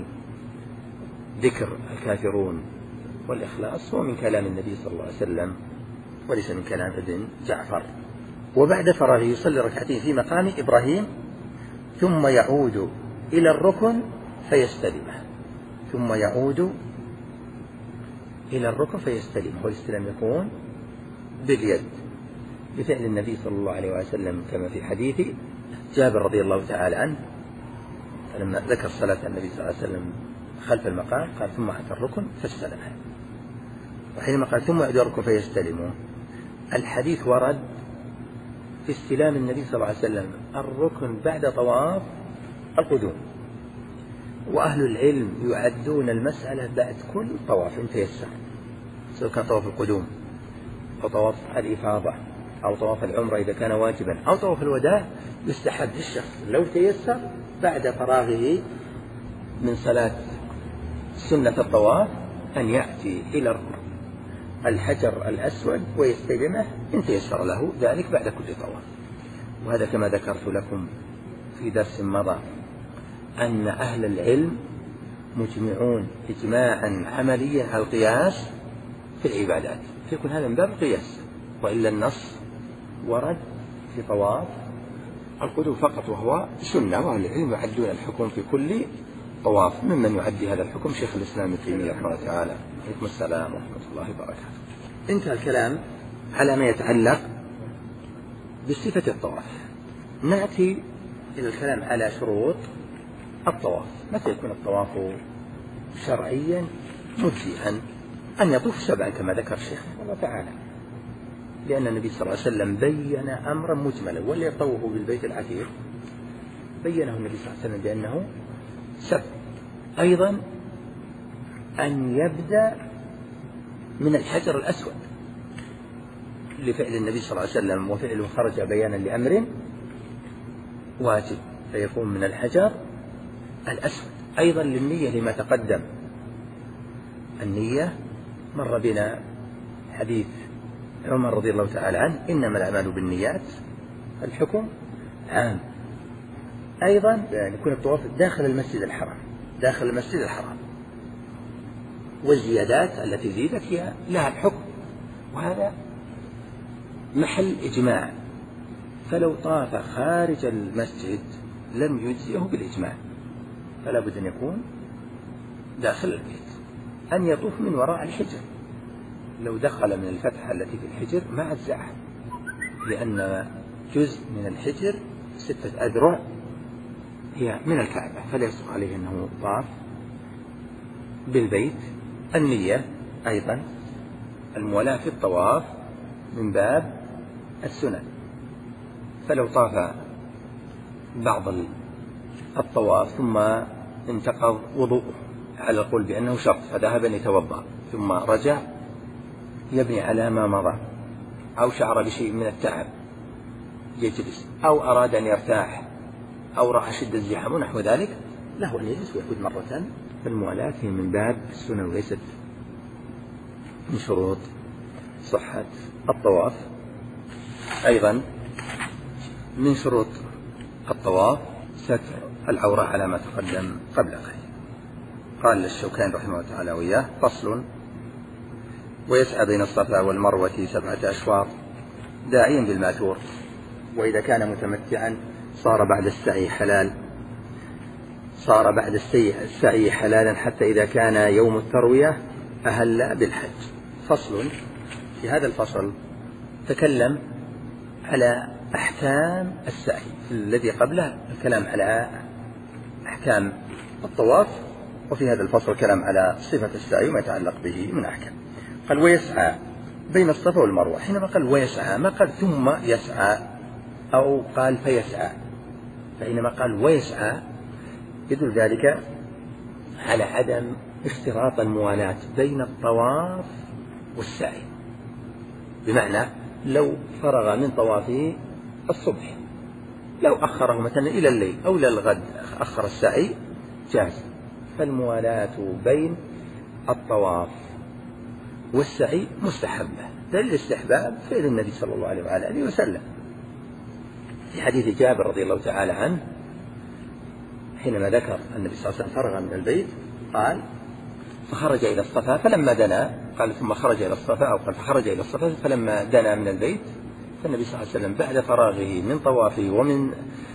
S1: ذكر الكافرون والإخلاص هو من كلام النبي صلى الله عليه وسلم وليس من كلام ابن جعفر. وبعد فراغه يصلي ركعتين في مقام إبراهيم ثم يعود إلى الركن فيستلمه، ثم يعود إلى الركن فيستلمه، والاستلام يكون باليد بفعل النبي صلى الله عليه وسلم كما في حديث جابر رضي الله تعالى عنه لما ذكر صلاة النبي صلى الله عليه وسلم خلف المقام قال ثم أتى الركن فاستلمه، وحينما قال ثم يعود الركن فيستلمه الحديث ورد في استلام النبي صلى الله عليه وسلم الركن بعد طواف القدوم، وأهل العلم يعدون المسألة بعد كل طواف إن تيسر، سواء كان طواف القدوم أو طواف الإفاضة أو طواف العمرة إذا كان واجبا أو طواف الوداع، يستحب للشخص لو تيسر بعد فراغه من صلاة سنة الطواف أن يأتي إلى الحجر الأسود ويستلمه إن تيسر له ذلك بعد كل طواف. وهذا كما ذكرت لكم في درس مضى أن أهل العلم مجمعون إجماعا عمليا على القياس في العبادات، فيكون هذا من باب القياس، وإلا النص ورد في طواف القدوم فقط وهو سنة، وأهل العلم يعدون الحكم في كل طواف، ممن يعدي هذا الحكم شيخ الإسلام ابن تيمية رحمه الله تعالى. عليكم السلام ورحمة الله وبركاته. انتهى الكلام على ما يتعلق بصفة الطواف. نأتي إلى الكلام على شروط الطواف. متى يكون الطواف شرعيا مجزئا؟ أن يطوف سبعا كما ذكر الشيخ الله تعالى، لأن النبي صلى الله عليه وسلم بين أمرا مجملا، واللي يطوف بالبيت العتيق بينه النبي صلى الله عليه وسلم بأنه سبع. أيضا أن يبدأ من الحجر الأسود لفعل النبي صلى الله عليه وسلم، وفعله خرج بيانا لأمر واجب فيكون من الحجر الأسود. أيضا للنية لما تقدم، النية مر بنا حديث عمر رضي الله تعالى عنه إنما الأعمال بالنيات، الحكم عام. أيضا يكون الطواف داخل المسجد الحرام، داخل المسجد الحرام، والزيادات التي زيدت هي لها الحكم، وهذا محل إجماع. فلو طاف خارج المسجد لم يجزئه بالإجماع، فلا بد أن يكون داخل البيت. أن يطوف من وراء الحجر، لو دخل من الفتحة التي في الحجر ما أجزعه، لأن جزء من الحجر ستة أذرع هي من الكعبة، فلا يصدق عليه أنه طاف بالبيت. النية أيضا المولاة في الطواف من باب السنن، فلو طاف بعض الطواف ثم انتقض وضوءه على القول بأنه شرط فذهب أن يتوضأ ثم رجع يبني على ما مضى، أو شعر بشيء من التعب يجلس، أو أراد أن يرتاح، أو رأى شدة الزحام ونحو ذلك، له أن يجلس ويعود مرة. فالموالاة هي من باب السنن وليست من شروط صحة الطواف. أيضا من شروط الطواف ستر العورة على ما تقدم قبل قليل. قال الشوكاني رحمه الله تعالى وإياه: فصل: ويسعى بين الصفا والمروة سبعة أشواط داعيا بالماثور، وإذا كان متمتعا صار بعد السعي حلال صار بعد السعي حلالا حتى إذا كان يوم التروية أهل بالحج. فصل: في هذا الفصل تكلم على أحكام السعي، الذي قبله الكلام على أحكام الطواف، وفي هذا الفصل كلام على صفة السعي وما يتعلق به من أحكام. قال: ويسعى بين الصفا والمروة. حينما قال ويسعى ما قال ثم يسعى أو قال فيسعى، فإنما قال ويسعى يدل ذلك على عدم اشتراط الموالاة بين الطواف والسعي، بمعنى لو فرغ من طوافه الصبح لو أخره مثلا إلى الليل أو إلى الغد أخر السعي جاز. فالموالاة بين الطواف والسعي مستحبة. دليل الاستحباب فعل النبي صلى الله عليه وعلى آله وسلم في حديث جابر رضي الله تعالى عنه حينما ذكر النبي صلى الله عليه وسلم فرغ من البيت قال فخرج إلى الصفا فلما دنا، قال ثم خرج إلى الصفا أو قال فخرج إلى الصفا فلما دنا من البيت، فالنبي صلى الله عليه وسلم بعد فراغه من طوافه ومن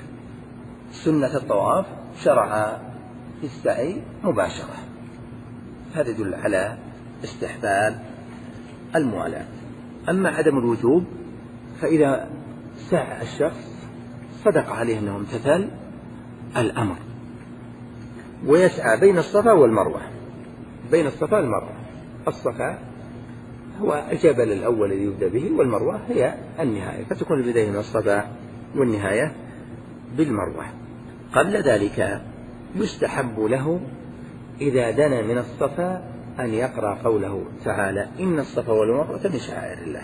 S1: سنة الطواف شرع في السعي مباشرة. هذا يدل على استحباب الموالاة. أما عدم الوجوب فإذا سعى الشخص صدق عليه أنه امتثل الأمر ويسعى بين الصفا والمروة. بين الصفا والمروة، الصفا هو الجبل الأول الذي يبدأ به، والمروة هي النهاية، فتكون البداية من الصفا والنهاية بالمروة. قبل ذلك يستحب له إذا دنا من الصفا أن يقرأ قوله تعالى إن الصفا والمروة من شعائر الله،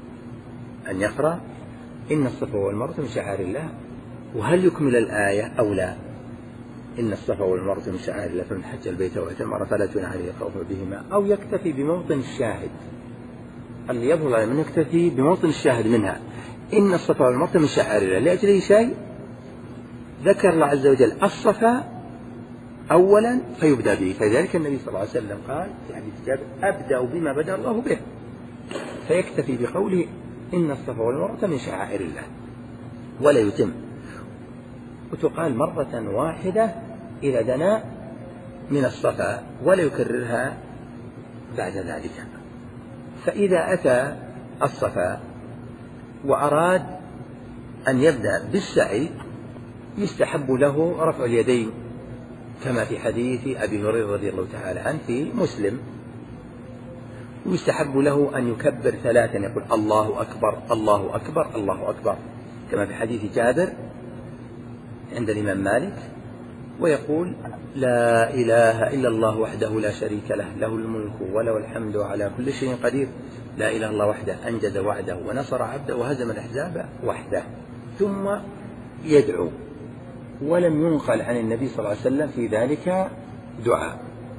S1: أن يقرأ إن الصفا والمروة من شعائر الله. وهل يكمل الآية أو لا؟ إن الصفا والمروة من شعائر الله فمن حج البيت واعتمر فلا جناح عليه الطواف بهما، أو يكتفي بموطن الشاهد. اللي يظهر على من يكتفي بموطن الشاهد منها إن الصفا والمروة من شعائر الله، لأجل أي شيء ذكر الله عز وجل الصفا أولا فيبدأ به. فلذلك النبي صلى الله عليه وسلم قال في حديث جابر أبدأ بما بدأ الله به، فيكتفي بقوله إن الصفا والمروة من شعائر الله ولا يتم. وتقال مرة واحدة إذا دنا من الصفا ولا يكررها بعد ذلك. فإذا أتى الصفا وأراد أن يبدأ بالسعي يستحب له رفع اليدين كما في حديث أبي هريرة رضي الله تعالى عنه في مسلم، ويستحب له أن يكبر ثلاثا، يقول الله أكبر الله أكبر الله أكبر كما في حديث جابر عند الإمام مالك، ويقول لا إله إلا الله وحده لا شريك له له الملك وله الحمد على كل شيء قدير لا إله إلا الله وحده أنجز وعده ونصر عبده وهزم الأحزاب وحده. ثم يدعو، ولم ينقل عن النبي صلى الله عليه وسلم في ذلك دعاء.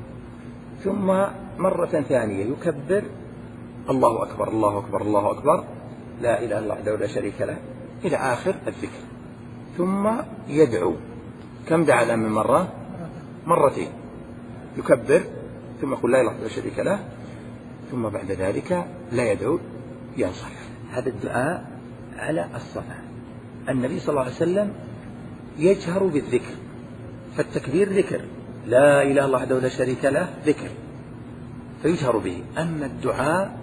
S1: ثم مرة ثانية يكبر الله أكبر الله أكبر الله أكبر لا إله إلا الله وحده لا شريك له إلى آخر الذكر. ثم يدعو. كم دعا الآن من مرة؟ مرتين. يكبر ثم يقول لا إله إلا الله وحده لا شريك له، ثم بعد ذلك لا يدعو ينصرف. هذا الدعاء على الصفا. النبي صلى الله عليه وسلم يجهر بالذكر، فالتكبير ذكر، لا إله إلا الله وحده لا شريك له ذكر فيجهر به. أما الدعاء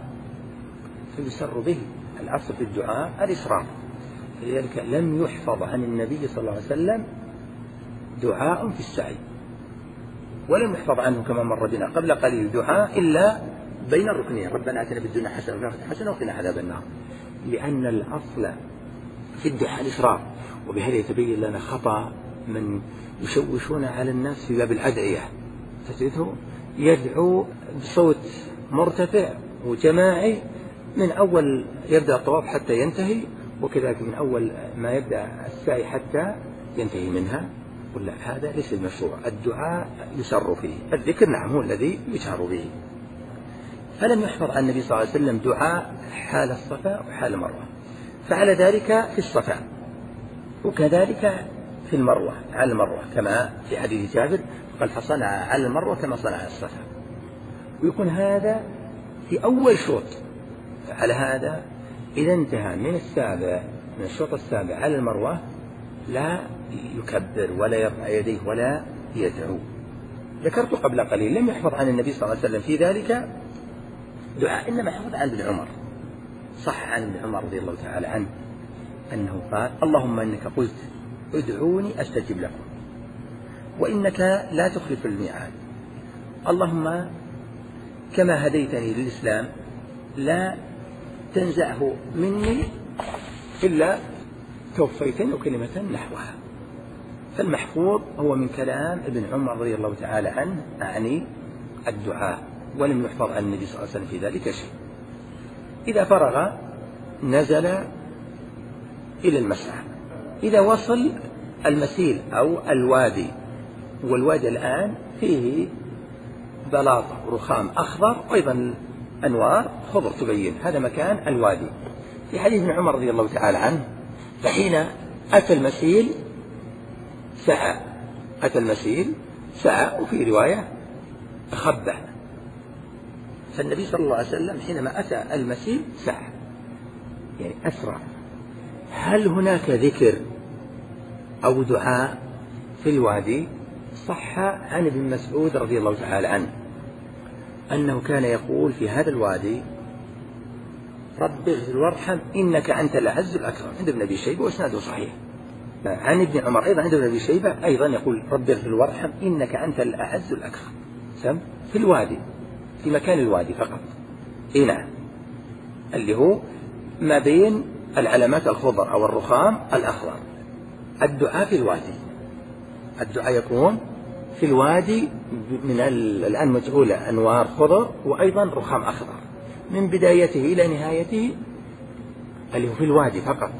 S1: فيسر به. الأصل في الدعاء الإسرار، لذلك لم يحفظ عن النبي صلى الله عليه وسلم دعاء في السعي، ولم يحفظ عنه كما مر بنا قبل قليل دعاء إلا بين الركنين ربنا آتنا في الدنيا حسنة وفي الآخرة حسنة وقنا عذاب النار، لأن الأصل في الدعاء الإسرار. وبهذا يتبين لنا خطأ من يشوشون على الناس في باب الأدعية، تجده يدعو بصوت مرتفع وجماعي من أول يبدأ الطواف حتى ينتهي، وكذلك من أول ما يبدأ السعي حتى ينتهي منها. قل هذا ليس المشروع. الدعاء يسر فيه، الذكر نعم هو الذي يجهر به. فلم يحفظ عن النبي صلى الله عليه وسلم دعاء حال الصفا وحال المروة، فعل ذلك في الصفا وكذلك في المروة على المروة كما في حديث جابر قال فصنع على المروة كما صنع على الصفا. ويكون هذا في أول شوط. على هذا إذا انتهى من السابع من الشوط السابع على المروة لا يكبر ولا يرفع يديه ولا يدعو. ذكرت قبل قليل لم يحفظ عن النبي صلى الله عليه وسلم في ذلك دعاء، إنما حفظ عن ابن عمر. صح عن ابن عمر رضي الله تعالى عنه أنه قال اللهم إنك قلت ادعوني أستجب لكم وإنك لا تخلف الميعاد، اللهم كما هديتني للإسلام لا تنزعه مني إلا توفيتني كلمة نحوها. فالمحفوظ هو من كلام ابن عمر رضي الله تعالى عنه أعني الدعاء، ولم يحفظ عن النبي صلى الله عليه وسلم في ذلك شيء. إذا فرغ نزل إلى المسعى إذا وصل المسيل أو الوادي، والوادي الآن فيه بلاطة رخام أخضر وأيضا أنوار خضر تبين هذا مكان الوادي. في حديث ابن عمر رضي الله تعالى عنه فحين أتى المسيل سعى، أتى المسيل سعى، وفي رواية خبع. فالنبي صلى الله عليه وسلم حينما أتى المسيل سعى يعني أسرع. هل هناك ذكر أو دعاء في الوادي؟ صح عن ابن مسعود رضي الله تعالى عنه أنه كان يقول في هذا الوادي رب اغفر وارحم إنك أنت الأعز الأكرم، عند ابن أبي شيبة وإسناده صحيح. عن ابن عمر أيضا عند ابن أبي شيبة أيضا يقول رب اغفر وارحم إنك أنت الأعز الأكرم، سم في الوادي، في مكان الوادي فقط. إيه نعم، اللي هو ما بين العلامات الخضر أو الرخام الأخضر. الدعاء في الوادي، الدعاء يكون في الوادي من الآن مجعولة أنوار خضر وأيضا رخام أخضر من بدايته إلى نهايته، اللي هو في الوادي فقط.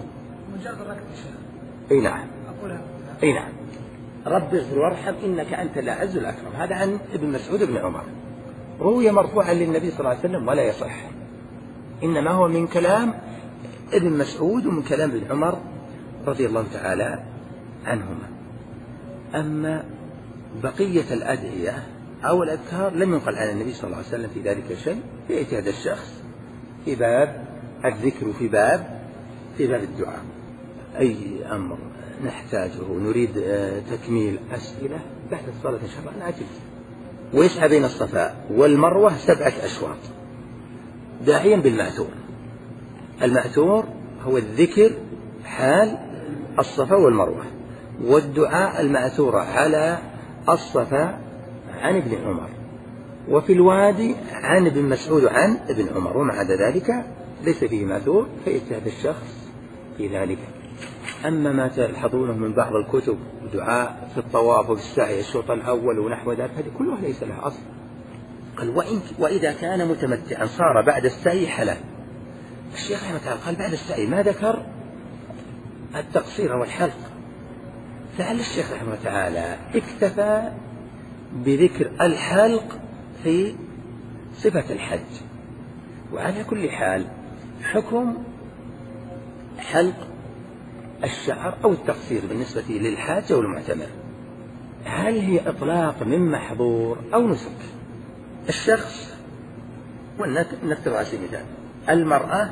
S1: أي نعم، أي نعم، رب اغفر وارحم إنك أنت الأعز الأكرم. هذا عن ابن مسعود بن عمر، روي مرفوعا للنبي صلى الله عليه وسلم ولا يصح، إنما هو من كلام ابن مسعود ومن كلام ابن عمر رضي الله تعالى عنهما. أما بقية الأدعية أو الأذكار لم ينقل عن النبي صلى الله عليه وسلم في ذلك شيء، في اجتهاد الشخص في باب الذكر وفي باب في باب الدعاء. أي أمر نحتاجه نريد تكميل أسئلة بعد الصلاة إن شاء الله نأتي. ويسعى بين الصفا والمروة سبعة أشواط داعيا بالمأثور. المأثور هو الذكر حال الصفا والمروة، والدعاء المأثورة على الصفا عن ابن عمر، وفي الوادي عن ابن مسعود عن ابن عمر، ومع ذلك ليس فيه مأثور فيجتهد الشخص في ذلك. أما ما تلحظونه من بعض الكتب دعاء في الطواف وفي السعي الشوط الأول ونحو ذلك هذه كلها ليس لها أصل. قال وإن وإذا كان متمتعا صار بعد السعي حلال. الشيخ رحمه الله قال بعد السعي ما ذكر التقصير والحلق، فعل الشيخ رحمه الله تعالى اكتفى بذكر الحلق في صفة الحج. وعلى كل حال حكم حلق الشعر أو التقصير بالنسبة للحاج أو المعتمر هل هي إطلاق من محظور أو نسك؟ الشخص، ونذكر على سبيل المثال المرأة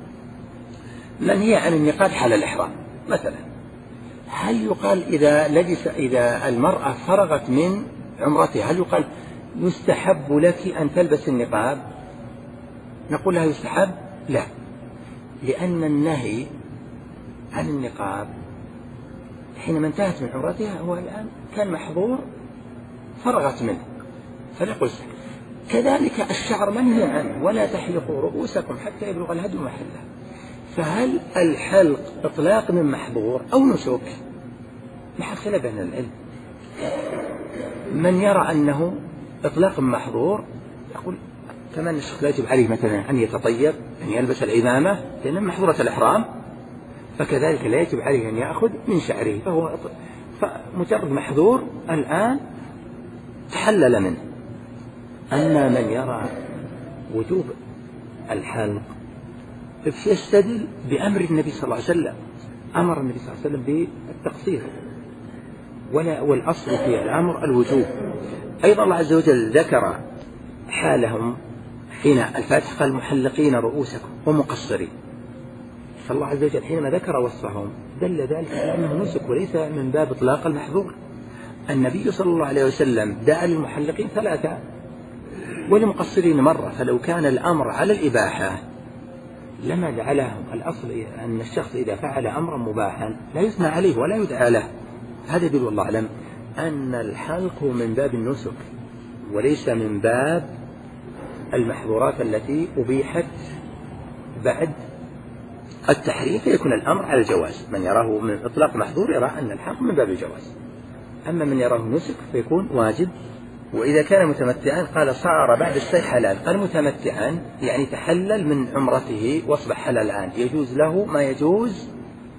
S1: منهية عن النقاب حال الإحرام مثلا، هل يقال إذا لبس إذا المرأة فرغت من عمرتها هل يقال يستحب لك أن تلبس النقاب؟ نقول لها يستحب؟ لا، لأن النهي عن النقاب حينما انتهت من عمرتها هو الآن كان محظور فرغت منه فنقول. كذلك الشعر منهي عنه ولا تحلقوا رؤوسكم حتى يبلغ الهدي محله، فهل الحلق إطلاق من محظور أو نسك؟ محل خلاف بين العلم. من يرى أنه إطلاق من محظور يقول كمان الشخص لا يجب عليه مثلا أن يتطيب أن يلبس العمامة لأن محظورة الإحرام، فكذلك لا يجب عليه أن يأخذ من شعره، فهو فمجرد محظور الآن تحلل منه. أما من يرى وجوب الحلق فيستدل بأمر النبي صلى الله عليه وسلم، أمر النبي صلى الله عليه وسلم بالتقصير ولا والأصل في الأمر الوجوب. أيضا الله عز وجل ذكر حالهم حين الفاتح قال محلقين رؤوسكم ومقصرين، فالله عز وجل حينما ذكر وصفهم دل ذلك على أنه نسك وليس من باب إطلاق المحظور. النبي صلى الله عليه وسلم دعا للمحلقين ثلاثة وللمقصرين مرة، فلو كان الأمر على الإباحة لما جعلهم. الأصل أن الشخص إذا فعل أمرا مباحا لا يثنى عليه ولا يدعى له. هذا يدل والله أعلم أن الحلق من باب النسك وليس من باب المحظورات التي أبيحت بعد التحريم، فيكون الأمر على الجواز. من يراه من إطلاق محظور يرى أن الحلق من باب الجواز، أما من يراه نسك فيكون واجب. وإذا كان متمتعا قال صار بعد السعي حلال، قال متمتعا يعني تحلل من عمرته واصبح حلال الآن، يجوز له ما يجوز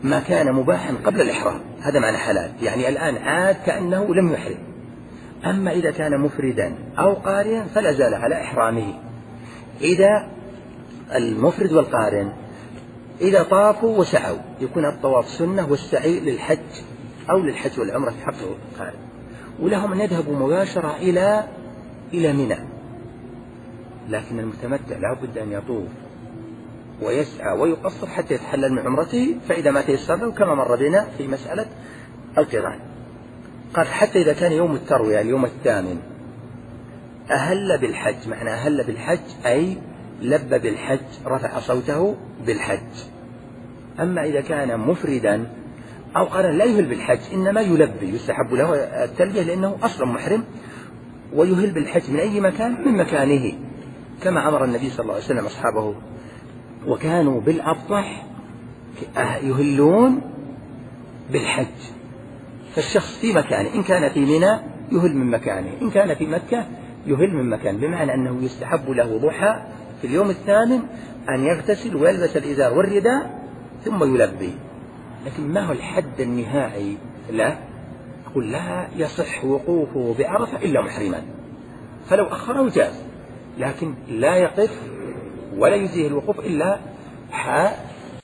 S1: ما كان مباحا قبل الإحرام، هذا معنى حلال، يعني الآن عاد كأنه لم يحرم. أما إذا كان مفردا أو قارنا فلا زال على إحرامه. إذا المفرد والقارن إذا طافوا وسعوا يكون الطواف سنة والسعي للحج أو للحج والعمرة في حق القارن، ولهم أن يذهبوا مباشرة إلى إلى منى. لكن المتمتع لا بد أن يطوف ويسعى ويقصر حتى يتحلل من عمرته، فإذا ما تيسر له كما مر بنا في مسألة القران. قال حتى إذا كان يوم التروية اليوم الثامن أهل بالحج، معنى أهل بالحج أي لبى بالحج، رفع صوته بالحج. أما إذا كان مفردا أو قال لا يهل بالحج إنما يلبي، يستحب له التلبية لأنه أصلا محرم، ويهل بالحج من أي مكان من مكانه، كما أمر النبي صلى الله عليه وسلم أصحابه، وكانوا بالأبطح يهلون بالحج. فالشخص في مكانه، إن كان في منى يهل من مكانه، إن كان في مكة يهل من مكانه، بمعنى أنه يستحب له ضحى في اليوم الثامن أن يغتسل ويلبس الإزار والرداء ثم يلبي. لكن ما هو الحد النهائي؟ لا يقول لا يصح وقوفه بعرفة إلا محرما، فلو أخره جاز، لكن لا يقف ولا يزيه الوقوف إلا